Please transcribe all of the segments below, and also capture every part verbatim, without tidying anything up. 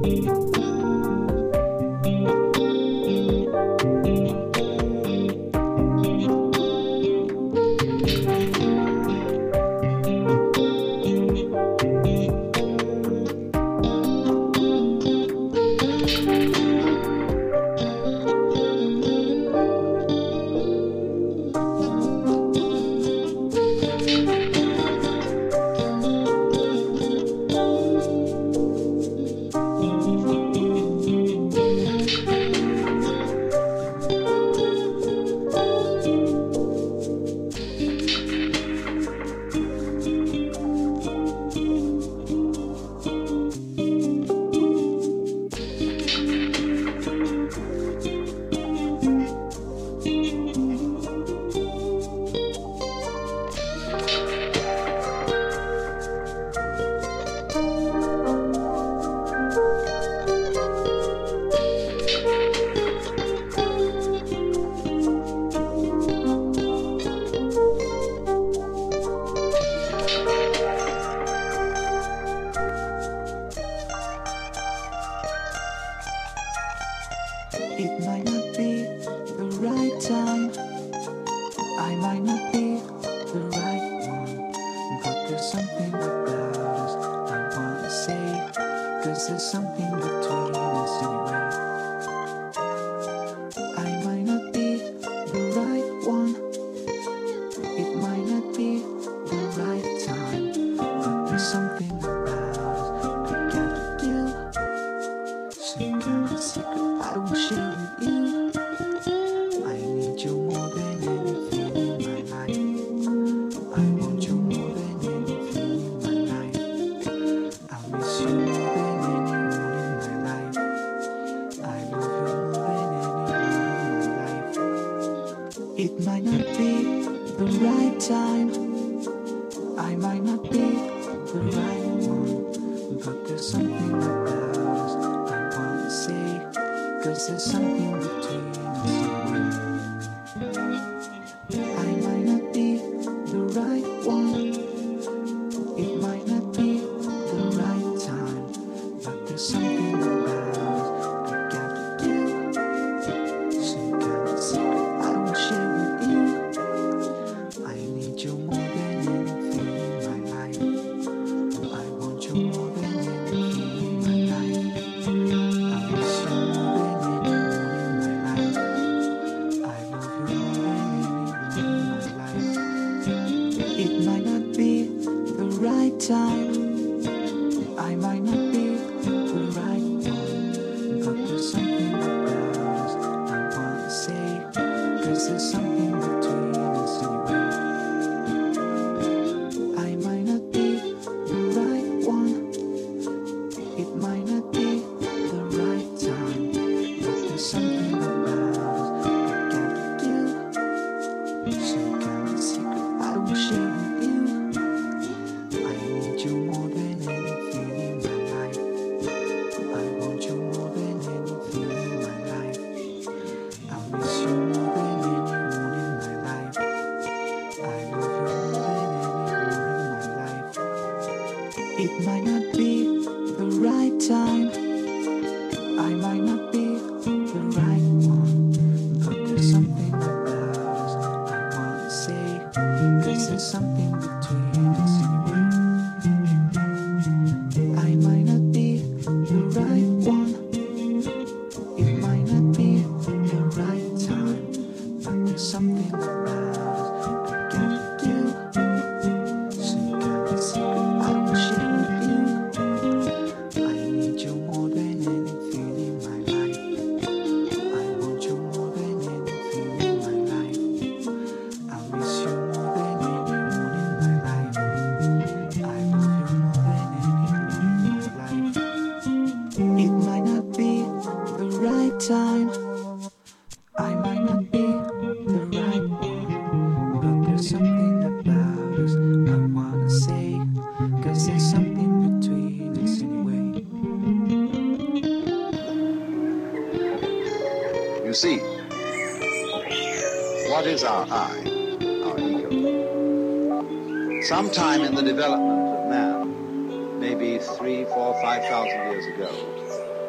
Sometime in the development of man, maybe three, four, five thousand years ago,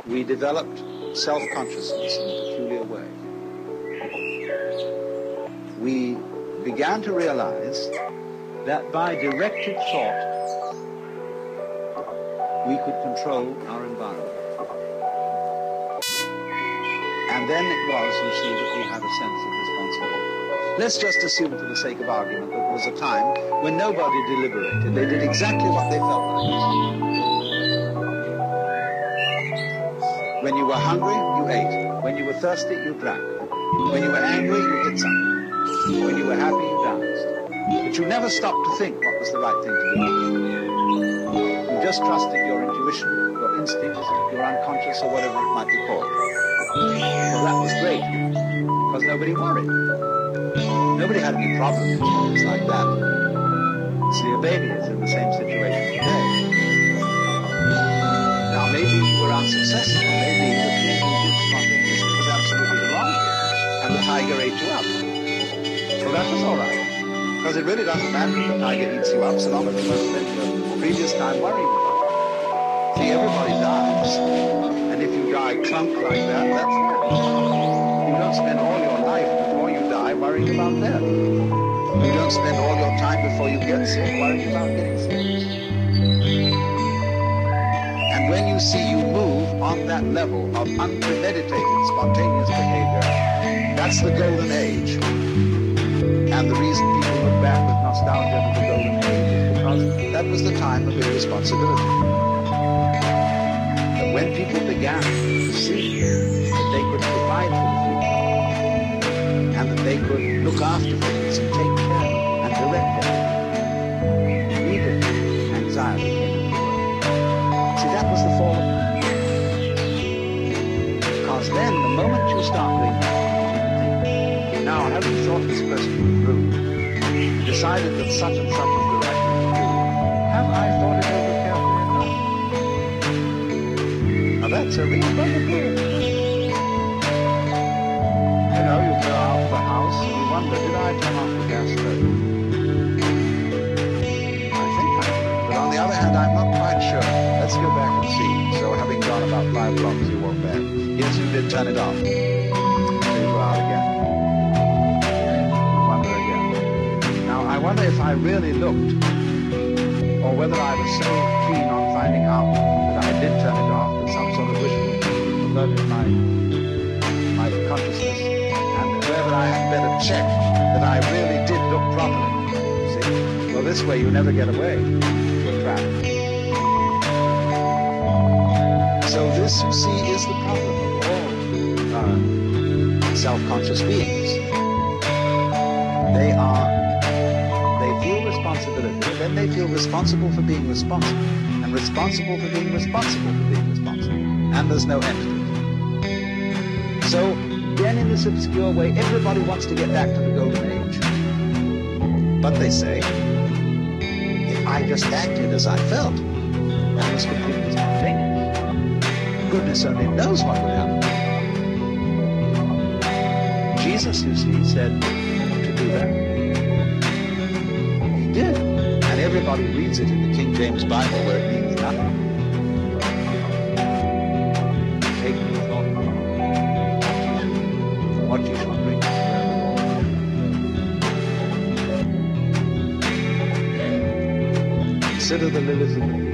we developed self-consciousness in a peculiar way. We began to realize that by directed thought, we could control our environment. And then it was, you see, that we had a sense of responsibility. Let's just assume, for the sake of argument, that there was a time when nobody deliberated. They did exactly what they felt like. When you were hungry, you ate. When you were thirsty, you drank. When you were angry, you did something. When you were happy, you danced. But you never stopped to think what was the right thing to do. You just trusted your intuition, your instincts, your unconscious, or whatever it might be called. Well, that was great, because nobody worried. Nobody had any problems with things like that. See, a baby is in the same situation today. Now, maybe you were unsuccessful. Maybe the thing you did spontaneously was absolutely the wrong thing, and the tiger ate you up. Well, that was all right, because it really doesn't matter if the tiger eats you up, so long as you don't spend your previous time worrying about it. See, everybody dies, and if you die clunk like that, that's it. You don't spend all your life before you die worrying about death. You don't spend all your time before you get sick worrying about getting sick. And when you see you move on that level of unpremeditated, spontaneous behavior, that's the golden age. And the reason people look back with nostalgia to the golden age is because that was the time of irresponsibility. But when people began to see that they could provide for the future, and that they could look after things and take care and direct them, immediately anxiety came into the world. See, that was the fall of man. Because then, the moment you start doing that, now, having thought this question through, decided that such and such is the right thing to do, have I thought it over carefully enough? Now, that's a real problem. You know, you go out of the house and you wonder, did I turn off the gas stove? I think I did. But on the other hand, I'm not quite sure. Let's go back and see. So, having gone about five blocks, you walk back. Yes, you did turn it off. So you go out again. I wonder if I really looked, or whether I was so keen on finding out that I did turn it off, that some sort of wish alerted my, my consciousness, and whether I had better check that I really did look properly. See? Well, this way you never get away. You're trapped. So this, you see, is the problem of all uh, self-conscious beings. They are responsibility, then they feel responsible for being responsible, and responsible for being responsible for being responsible, and there's no end to it. So, then in this obscure way, everybody wants to get back to the golden age. But they say, if I just acted as I felt, that was completely spontaneous. Goodness only knows what would happen. Jesus, you see, said to do that. Did. And everybody reads it in the King James Bible where it means nothing. Take the thought what you shall bring to the Consider the lilies of the field.